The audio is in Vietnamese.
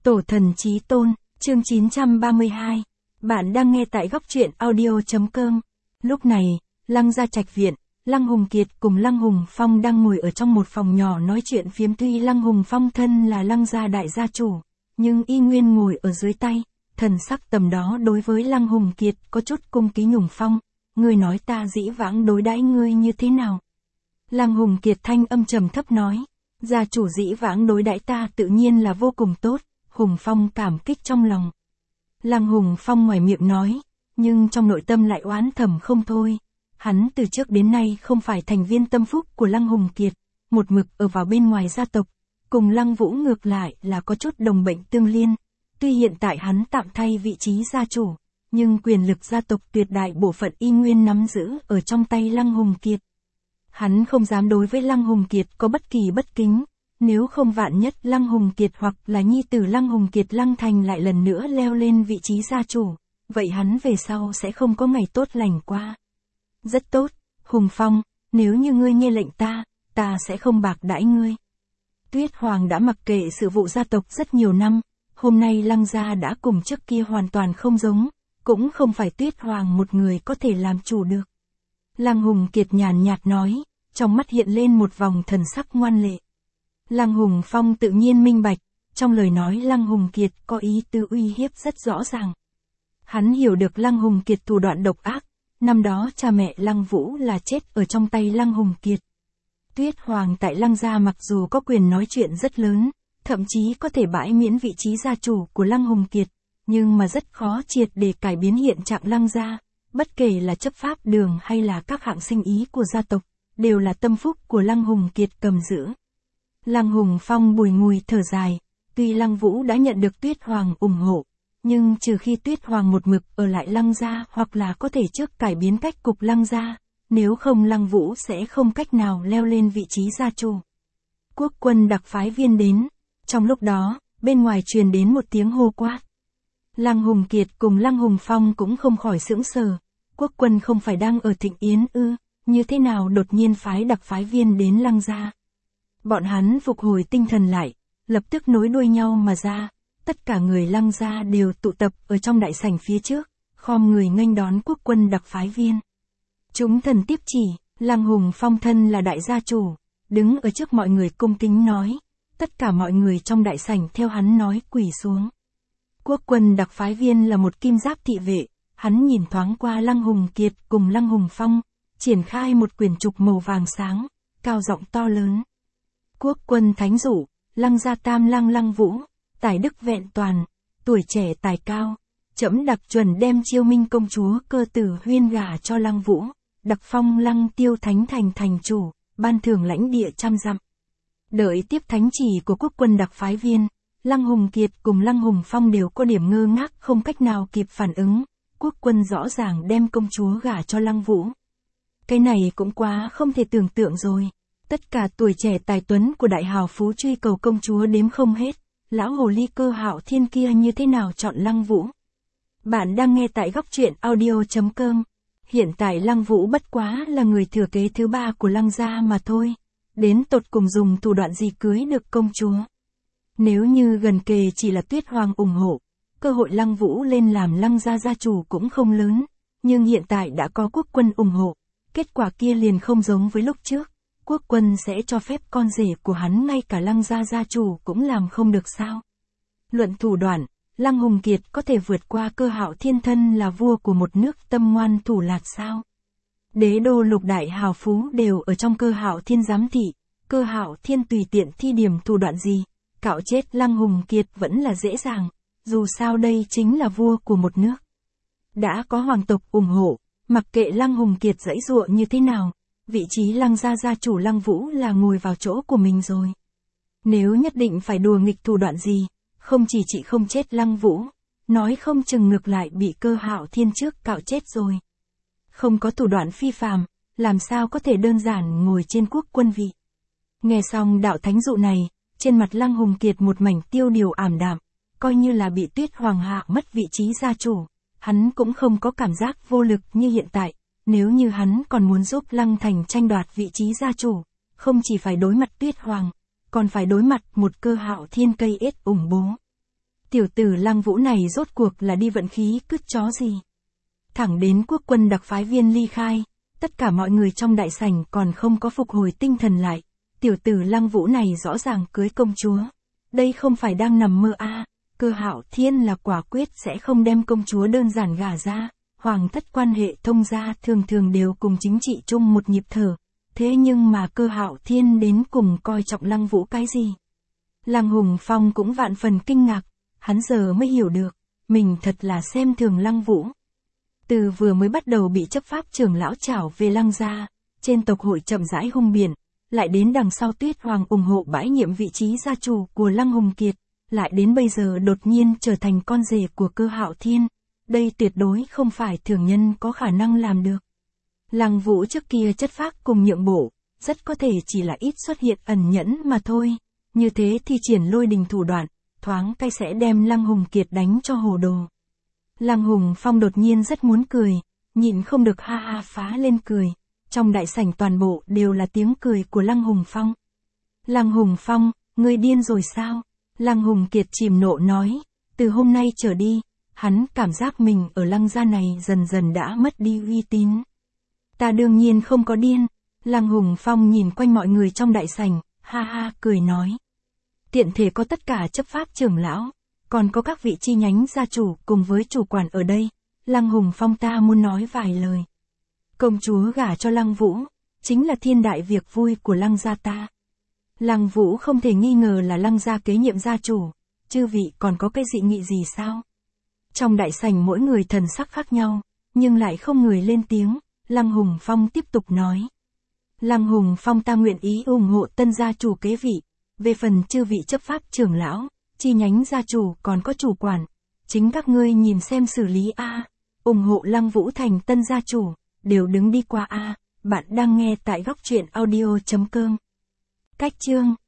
Tổ thần chí tôn, chương 932. Bạn đang nghe tại góc truyện audio.com. Lúc này, Lăng Gia Trạch viện, Lăng Hùng Kiệt cùng Lăng Hùng Phong đang ngồi ở trong một phòng nhỏ nói chuyện phiếm. Tuy Lăng Hùng Phong thân là Lăng Gia đại gia chủ, nhưng y nguyên ngồi ở dưới tay, thần sắc tầm đó đối với Lăng Hùng Kiệt có chút cung kính. Hùng Phong, ngươi nói ta dĩ vãng đối đãi ngươi như thế nào? Lăng Hùng Kiệt thanh âm trầm thấp nói, gia chủ dĩ vãng đối đãi ta tự nhiên là vô cùng tốt. Hùng Phong cảm kích trong lòng. Lăng Hùng Phong ngoài miệng nói, nhưng trong nội tâm lại oán thầm không thôi. Hắn từ trước đến nay không phải thành viên tâm phúc của Lăng Hùng Kiệt, một mực ở vào bên ngoài gia tộc, cùng Lăng Vũ ngược lại là có chút đồng bệnh tương liên. Tuy hiện tại hắn tạm thay vị trí gia chủ, nhưng quyền lực gia tộc tuyệt đại bộ phận y nguyên nắm giữ ở trong tay Lăng Hùng Kiệt. Hắn không dám đối với Lăng Hùng Kiệt có bất kỳ bất kính. Nếu không vạn nhất Lăng Hùng Kiệt hoặc là nhi tử Lăng Hùng Kiệt Lăng Thành lại lần nữa leo lên vị trí gia chủ, vậy hắn về sau sẽ không có ngày tốt lành qua. Rất tốt, Hùng Phong, nếu như ngươi nghe lệnh ta sẽ không bạc đãi ngươi. Tuyết Hoàng đã mặc kệ sự vụ gia tộc rất nhiều năm, hôm nay Lăng gia đã cùng trước kia hoàn toàn không giống, cũng không phải Tuyết Hoàng một người có thể làm chủ được. Lăng Hùng Kiệt nhàn nhạt nói, trong mắt hiện lên một vòng thần sắc ngoan lệ. Lăng Hùng Phong tự nhiên minh bạch, trong lời nói Lăng Hùng Kiệt có ý tứ uy hiếp rất rõ ràng. Hắn hiểu được Lăng Hùng Kiệt thủ đoạn độc ác, năm đó cha mẹ Lăng Vũ là chết ở trong tay Lăng Hùng Kiệt. Tuyết Hoàng tại Lăng gia mặc dù có quyền nói chuyện rất lớn, thậm chí có thể bãi miễn vị trí gia chủ của Lăng Hùng Kiệt, nhưng mà rất khó triệt để cải biến hiện trạng Lăng gia, bất kể là chấp pháp đường hay là các hạng sinh ý của gia tộc, đều là tâm phúc của Lăng Hùng Kiệt cầm giữ. Lăng Hùng Phong bùi ngùi thở dài, tuy Lăng Vũ đã nhận được Tuyết Hoàng ủng hộ, nhưng trừ khi Tuyết Hoàng một mực ở lại Lăng gia hoặc là có thể trước cải biến cách cục Lăng gia, nếu không Lăng Vũ sẽ không cách nào leo lên vị trí gia chủ. Quốc quân đặc phái viên đến, trong lúc đó, bên ngoài truyền đến một tiếng hô quát. Lăng Hùng Kiệt cùng Lăng Hùng Phong cũng không khỏi sững sờ, quốc quân không phải đang ở Thịnh Yến ư, như thế nào đột nhiên phái đặc phái viên đến Lăng gia? Bọn hắn phục hồi tinh thần lại, lập tức nối đuôi nhau mà ra, tất cả người Lăng gia đều tụ tập ở trong đại sảnh phía trước, khom người nghênh đón quốc quân đặc phái viên. Chúng thần tiếp chỉ, Lăng Hùng Phong thân là đại gia chủ, đứng ở trước mọi người cung kính nói, tất cả mọi người trong đại sảnh theo hắn nói quỳ xuống. Quốc quân đặc phái viên là một kim giáp thị vệ, hắn nhìn thoáng qua Lăng Hùng Kiệt cùng Lăng Hùng Phong, triển khai một quyển trục màu vàng sáng, cao giọng to lớn. Quốc quân thánh dụ, Lăng gia tam Lăng Lăng Vũ, tài đức vẹn toàn, tuổi trẻ tài cao, trẫm đặc chuẩn đem Chiêu Minh công chúa Cơ Tử Huyên gả cho Lăng Vũ, đặc phong Lăng Tiêu Thánh thành thành chủ, ban thưởng lãnh địa 100 dặm. Đợi tiếp thánh chỉ của quốc quân đặc phái viên, Lăng Hùng Kiệt cùng Lăng Hùng Phong đều có điểm ngơ ngác không cách nào kịp phản ứng, quốc quân rõ ràng đem công chúa gả cho Lăng Vũ. Cái này cũng quá không thể tưởng tượng rồi. Tất cả tuổi trẻ tài tuấn của đại hào phú truy cầu công chúa đếm không hết, lão hồ ly Cơ Hạo Thiên kia như thế nào chọn Lăng Vũ? Bạn đang nghe tại góc truyện audio.com. Hiện tại Lăng Vũ bất quá là người thừa kế thứ 3 của Lăng gia mà thôi, đến tột cùng dùng thủ đoạn gì cưới được công chúa? Nếu như gần kề chỉ là Tuyết Hoàng ủng hộ, cơ hội Lăng Vũ lên làm Lăng gia gia chủ cũng không lớn, nhưng hiện tại đã có quốc quân ủng hộ, kết quả kia liền không giống với lúc trước. Quốc quân sẽ cho phép con rể của hắn ngay cả Lăng gia gia chủ cũng làm không được sao? Luận thủ đoạn, Lăng Hùng Kiệt có thể vượt qua Cơ Hạo Thiên thân là vua của một nước tâm ngoan thủ lạt sao? Đế đô lục đại hào phú đều ở trong Cơ Hạo Thiên giám thị, Cơ Hạo Thiên tùy tiện thi điểm thủ đoạn gì, cạo chết Lăng Hùng Kiệt vẫn là dễ dàng, dù sao đây chính là vua của một nước. Đã có hoàng tộc ủng hộ, mặc kệ Lăng Hùng Kiệt giãy giụa như thế nào, vị trí Lăng gia gia chủ Lăng Vũ là ngồi vào chỗ của mình rồi. Nếu nhất định phải đùa nghịch thủ đoạn gì, không chỉ chị không chết Lăng Vũ, nói không chừng ngược lại bị Cơ Hạo Thiên trước cạo chết rồi. Không có thủ đoạn phi phàm, làm sao có thể đơn giản ngồi trên quốc quân vị. Nghe xong đạo thánh dụ này, trên mặt Lăng Hùng Kiệt một mảnh tiêu điều ảm đạm, coi như là bị Tuyết Hoàng hạ mất vị trí gia chủ, hắn cũng không có cảm giác vô lực như hiện tại. Nếu như hắn còn muốn giúp Lăng Thành tranh đoạt vị trí gia chủ, không chỉ phải đối mặt Tuyết Hoàng, còn phải đối mặt một Cơ Hạo Thiên cây ết ủng bố. Tiểu tử Lăng Vũ này rốt cuộc là đi vận khí cứt chó gì. Thẳng đến quốc quân đặc phái viên ly khai, tất cả mọi người trong đại sảnh còn không có phục hồi tinh thần lại. Tiểu tử Lăng Vũ này rõ ràng cưới công chúa. Đây không phải đang nằm mơ à, Cơ Hạo Thiên là quả quyết sẽ không đem công chúa đơn giản gả ra. Hoàng thất quan hệ thông gia thường thường đều cùng chính trị chung một nhịp thở. Thế nhưng mà Cơ Hạo Thiên đến cùng coi trọng Lăng Vũ cái gì? Lăng Hùng Phong cũng vạn phần kinh ngạc, hắn giờ mới hiểu được, mình thật là xem thường Lăng Vũ. Từ vừa mới bắt đầu bị chấp pháp trưởng lão trảo về Lăng gia, trên tộc hội chậm rãi hung biển, lại đến đằng sau Tuyết Hoàng ủng hộ bãi nhiệm vị trí gia chủ của Lăng Hùng Kiệt, lại đến bây giờ đột nhiên trở thành con rể của Cơ Hạo Thiên. Đây tuyệt đối không phải thường nhân có khả năng làm được. Lăng Vũ trước kia chất phác cùng nhượng bộ, rất có thể chỉ là ít xuất hiện ẩn nhẫn mà thôi. Như thế thì triển lôi đình thủ đoạn, thoáng cái sẽ đem Lăng Hùng Kiệt đánh cho hồ đồ. Lăng Hùng Phong đột nhiên rất muốn cười, nhịn không được ha ha phá lên cười. Trong đại sảnh toàn bộ đều là tiếng cười của Lăng Hùng Phong. Lăng Hùng Phong, ngươi điên rồi sao? Lăng Hùng Kiệt chìm nộ nói, từ hôm nay trở đi, hắn cảm giác mình ở Lăng gia này dần dần đã mất đi uy tín. Ta đương nhiên không có điên. Lăng Hùng Phong nhìn quanh mọi người trong đại sảnh, ha ha cười nói. Tiện thể có tất cả chấp pháp trưởng lão, còn có các vị chi nhánh gia chủ cùng với chủ quản ở đây. Lăng Hùng Phong ta muốn nói vài lời. Công chúa gả cho Lăng Vũ, chính là thiên đại việc vui của Lăng gia ta. Lăng Vũ không thể nghi ngờ là Lăng gia kế nhiệm gia chủ, chư vị còn có cái dị nghị gì sao? Trong đại sảnh mỗi người thần sắc khác nhau, nhưng lại không người lên tiếng. Lăng Hùng Phong tiếp tục nói. Lăng Hùng Phong ta nguyện ý ủng hộ tân gia chủ kế vị. Về phần chư vị chấp pháp trưởng lão, chi nhánh gia chủ còn có chủ quản, chính các ngươi nhìn xem xử lý a. Ủng hộ Lăng Vũ thành tân gia chủ, đều đứng đi qua a. Bạn đang nghe tại góc truyện audio.com. Cách chương